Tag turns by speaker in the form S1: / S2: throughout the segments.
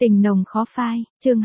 S1: Tình nồng khó phai, chương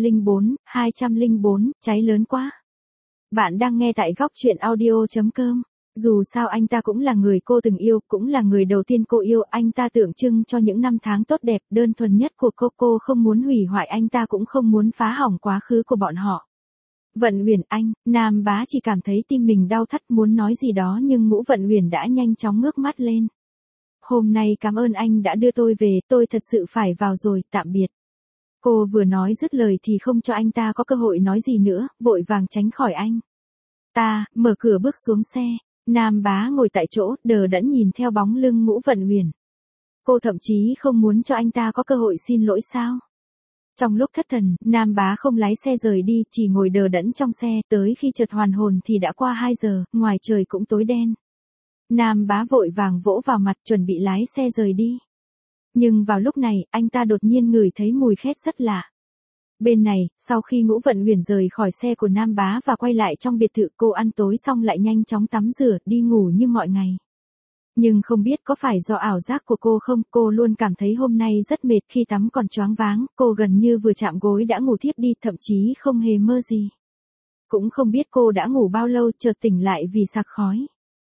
S1: 204, cháy lớn quá. Bạn đang nghe tại góc truyện audio.com. Dù sao anh ta cũng là người cô từng yêu, cũng là người đầu tiên cô yêu, anh ta tượng trưng cho những năm tháng tốt đẹp, đơn thuần nhất của cô không muốn hủy hoại anh ta cũng không muốn phá hỏng quá khứ của bọn họ. Vận Huyền anh, Nam Bá chỉ cảm thấy tim mình đau thắt muốn nói gì đó nhưng Ngũ Vận Huyền đã nhanh chóng ngước mắt lên. Hôm nay cảm ơn anh đã đưa tôi về, tôi thật sự phải vào rồi, tạm biệt. Cô vừa nói dứt lời thì không cho anh ta có cơ hội nói gì nữa, vội vàng tránh khỏi anh. Mở cửa bước xuống xe, Nam Bá ngồi tại chỗ, đờ đẫn nhìn theo bóng lưng Ngũ Vận Huyền. Cô thậm chí không muốn cho anh ta có cơ hội xin lỗi sao? Trong lúc thất thần, Nam Bá không lái xe rời đi, chỉ ngồi đờ đẫn trong xe, tới khi chợt hoàn hồn thì đã qua 2 giờ, ngoài trời cũng tối đen. Nam Bá vội vàng vỗ vào mặt chuẩn bị lái xe rời đi. Nhưng vào lúc này, anh ta đột nhiên ngửi thấy mùi khét rất lạ. Bên này, sau khi Ngũ Vận Huyền rời khỏi xe của Nam Bá và quay lại trong biệt thự, cô ăn tối xong lại nhanh chóng tắm rửa, đi ngủ như mọi ngày. Nhưng không biết có phải do ảo giác của cô không, cô luôn cảm thấy hôm nay rất mệt, khi tắm còn choáng váng, cô gần như vừa chạm gối đã ngủ thiếp đi, thậm chí không hề mơ gì. Cũng không biết cô đã ngủ bao lâu, chợt tỉnh lại vì sặc khói.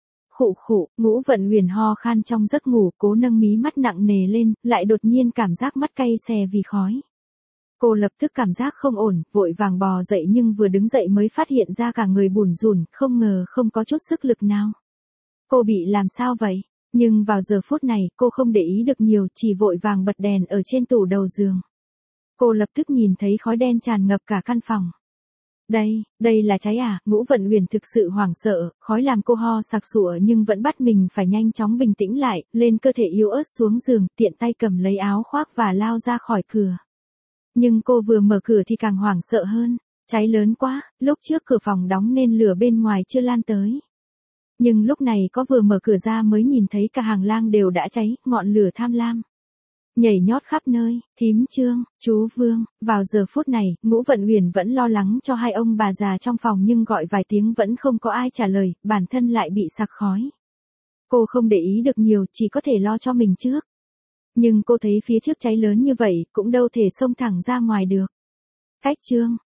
S1: Ngũ Vận Huyền ho khan trong giấc ngủ, cố nâng mí mắt nặng nề lên, lại đột nhiên cảm giác mắt cay xè vì khói. Cô lập tức cảm giác không ổn, vội vàng bò dậy nhưng vừa đứng dậy mới phát hiện ra cả người bủn rủn, không ngờ không có chút sức lực nào. Cô bị làm sao vậy? Nhưng vào giờ phút này, cô không để ý được nhiều, chỉ vội vàng bật đèn ở trên tủ đầu giường. Cô lập tức nhìn thấy khói đen tràn ngập cả căn phòng. Đây là cháy à? Ngũ Vận Huyền thực sự hoảng sợ, khói làm cô ho sặc sụa nhưng vẫn bắt mình phải nhanh chóng bình tĩnh lại, lên cơ thể yếu ớt xuống giường, tiện tay cầm lấy áo khoác và lao ra khỏi cửa. Nhưng cô vừa mở cửa thì càng hoảng sợ hơn, cháy lớn quá, lúc trước cửa phòng đóng nên lửa bên ngoài chưa lan tới. Nhưng lúc này có vừa mở cửa ra mới nhìn thấy cả hành lang đều đã cháy, ngọn lửa tham lam nhảy nhót khắp nơi. Thím Trương, chú Vương, vào giờ phút này, Ngũ Vận Huyền vẫn lo lắng cho hai ông bà già trong phòng nhưng gọi vài tiếng vẫn không có ai trả lời, bản thân lại bị sặc khói. Cô không để ý được nhiều, chỉ có thể lo cho mình trước. Nhưng cô thấy phía trước cháy lớn như vậy, cũng đâu thể xông thẳng ra ngoài được. Cách Trương,